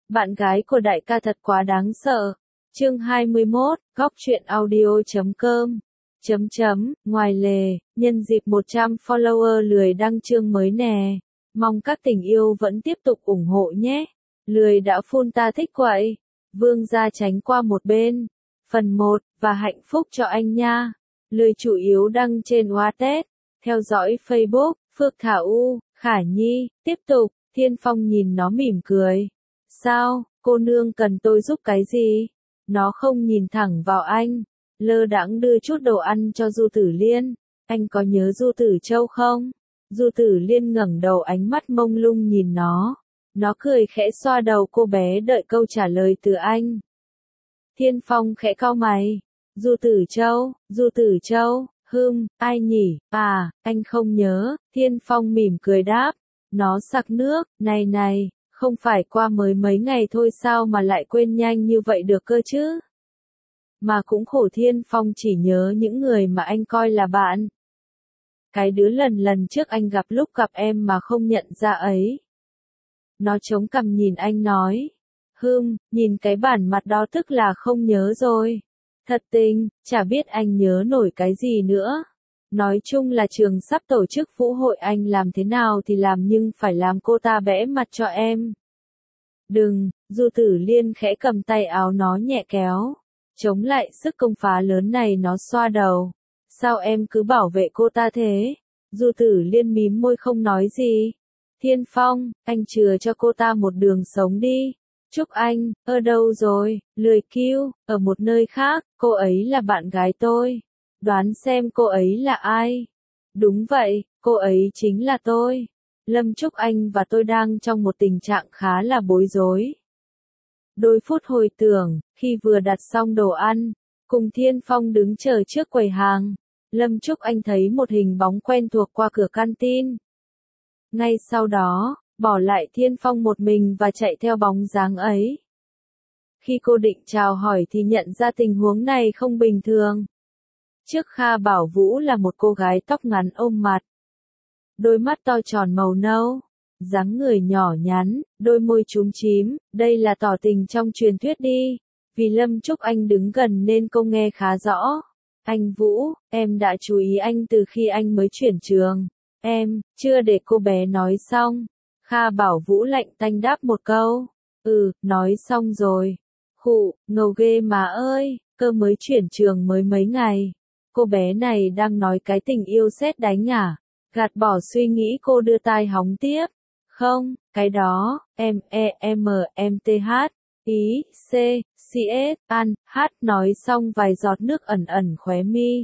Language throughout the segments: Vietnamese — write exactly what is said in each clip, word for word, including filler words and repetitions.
Bạn gái của đại ca thật quá đáng sợ. Chương hai mươi mốt, góc truyện audio chấm com. Chấm chấm, ngoài lề, nhân dịp một trăm follower lười đăng chương mới nè. Mong các tình yêu vẫn tiếp tục ủng hộ nhé. Lười đã phun ta thích quậy. Vương gia tránh qua một bên. Phần một, và hạnh phúc cho anh nha. Lười chủ yếu đăng trên Wattpad. Theo dõi Facebook, Phước Thảo U, Khả Nhi, tiếp tục, Thiên Phong nhìn nó mỉm cười. Sao, cô nương cần tôi giúp cái gì? Nó không nhìn thẳng vào anh, lơ đãng đưa chút đồ ăn cho Du Tử Liên. Anh có nhớ Du Tử Châu không? Du Tử Liên ngẩng đầu, ánh mắt mông lung nhìn nó. Nó cười khẽ xoa đầu cô bé đợi câu trả lời từ anh. Thiên Phong khẽ cau mày. Du Tử Châu, Du Tử Châu, hừm, ai nhỉ? À, anh không nhớ. Thiên Phong mỉm cười đáp. Nó sặc nước, này này, không phải qua mới mấy ngày thôi sao mà lại quên nhanh như vậy được cơ chứ? Mà cũng khổ, Thiên Phong chỉ nhớ những người mà anh coi là bạn. Cái đứa lần lần trước anh gặp lúc gặp em mà không nhận ra ấy. Nó chống cằm nhìn anh nói. Hừm, nhìn cái bản mặt đó tức là không nhớ rồi. Thật tình, chả biết anh nhớ nổi cái gì nữa. Nói chung là trường sắp tổ chức vũ hội, anh làm thế nào thì làm nhưng phải làm cô ta bẽ mặt cho em. Đừng, Du Tử Liên khẽ cầm tay áo nó nhẹ kéo. Chống lại sức công phá lớn này, nó xoa đầu. Sao em cứ bảo vệ cô ta thế? Du Tử Liên mím môi không nói gì. Thiên Phong, anh chừa cho cô ta một đường sống đi. Chúc anh, ở đâu rồi? Lười kêu, ở một nơi khác, cô ấy là bạn gái tôi. Đoán xem cô ấy là ai? Đúng vậy, cô ấy chính là tôi. Lâm Trúc Anh và tôi đang trong một tình trạng khá là bối rối. Đôi phút hồi tưởng, khi vừa đặt xong đồ ăn, cùng Thiên Phong đứng chờ trước quầy hàng, Lâm Trúc Anh thấy một hình bóng quen thuộc qua cửa canteen. Ngay sau đó, bỏ lại Thiên Phong một mình và chạy theo bóng dáng ấy. Khi cô định chào hỏi thì nhận ra tình huống này không bình thường. Trước Kha Bảo Vũ là một cô gái tóc ngắn ôm mặt. Đôi mắt to tròn màu nâu, dáng người nhỏ nhắn, đôi môi chúm chím, đây là tỏ tình trong truyền thuyết đi. Vì Lâm Trúc Anh đứng gần nên cô nghe khá rõ. Anh Vũ, em đã chú ý anh từ khi anh mới chuyển trường. Em, chưa để cô bé nói xong. Kha Bảo Vũ lạnh tanh đáp một câu. Ừ, nói xong rồi. Khụ, ngầu ghê mà ơi, cơ mới chuyển trường mới mấy ngày. Cô bé này đang nói cái tình yêu sét đánh à? Gạt bỏ suy nghĩ, cô đưa tai hóng tiếp. Không, cái đó, em, e, m, m, t, h, ý, c, c, s, an, h, nói xong vài giọt nước ẩn ẩn khóe mi.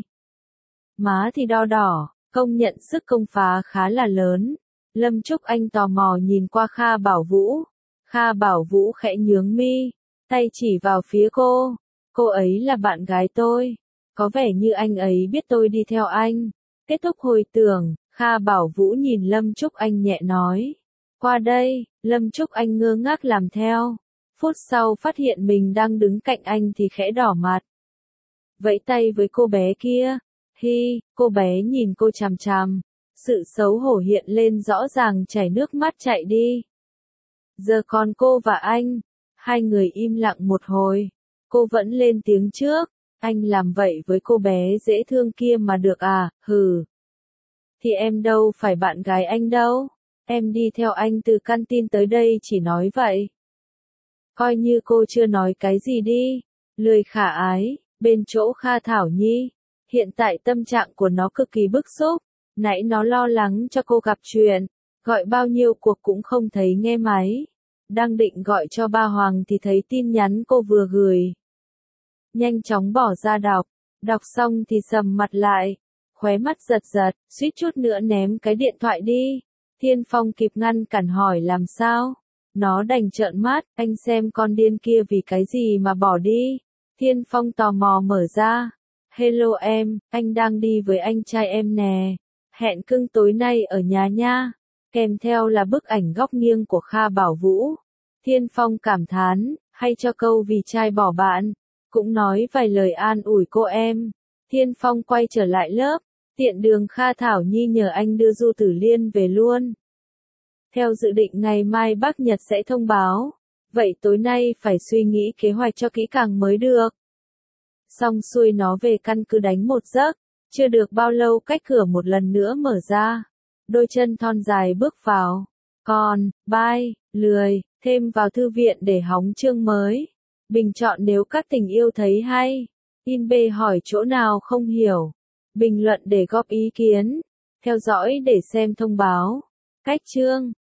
Má thì đo đỏ, công nhận sức công phá khá là lớn. Lâm Trúc Anh tò mò nhìn qua Kha Bảo Vũ. Kha Bảo Vũ khẽ nhướng mi, tay chỉ vào phía cô. Cô ấy là bạn gái tôi. Có vẻ như anh ấy biết tôi đi theo anh. Kết thúc hồi tưởng, Kha Bảo Vũ nhìn Lâm Trúc Anh nhẹ nói. Qua đây, Lâm Trúc Anh ngơ ngác làm theo. Phút sau phát hiện mình đang đứng cạnh anh thì khẽ đỏ mặt. Vẫy tay với cô bé kia. Hi, cô bé nhìn cô chằm chằm. Sự xấu hổ hiện lên rõ ràng, chảy nước mắt chạy đi. Giờ còn cô và anh. Hai người im lặng một hồi. Cô vẫn lên tiếng trước. Anh làm vậy với cô bé dễ thương kia mà được à, hừ. Thì em đâu phải bạn gái anh đâu. Em đi theo anh từ canteen tới đây chỉ nói vậy. Coi như cô chưa nói cái gì đi. Lười khả ái, bên chỗ Kha Thảo Nhi. Hiện tại tâm trạng của nó cực kỳ bức xúc. Nãy nó lo lắng cho cô gặp chuyện. Gọi bao nhiêu cuộc cũng không thấy nghe máy. Đang định gọi cho ba Hoàng thì thấy tin nhắn cô vừa gửi. Nhanh chóng bỏ ra đọc. Đọc xong thì sầm mặt lại. Khóe mắt giật giật, suýt chút nữa ném cái điện thoại đi. Thiên Phong kịp ngăn cản hỏi làm sao. Nó đành trợn mắt, anh xem con điên kia vì cái gì mà bỏ đi. Thiên Phong tò mò mở ra. Hello em, anh đang đi với anh trai em nè. Hẹn cưng tối nay ở nhà nha. Kèm theo là bức ảnh góc nghiêng của Kha Bảo Vũ. Thiên Phong cảm thán, hay cho câu vì trai bỏ bạn. Cũng nói vài lời an ủi cô em. Thiên Phong quay trở lại lớp. Tiện đường Kha Thảo Nhi nhờ anh đưa Du Tử Liên về luôn. Theo dự định ngày mai bác Nhật sẽ thông báo. Vậy tối nay phải suy nghĩ kế hoạch cho kỹ càng mới được. Xong xuôi nó về căn cứ đánh một giấc, chưa được bao lâu cách cửa một lần nữa mở ra. Đôi chân thon dài bước vào. Còn, bye, lười, thêm vào thư viện để hóng chương mới. Bình chọn nếu các tình yêu thấy hay. In B hỏi chỗ nào không hiểu. Bình luận để góp ý kiến. Theo dõi để xem thông báo. Cách chương.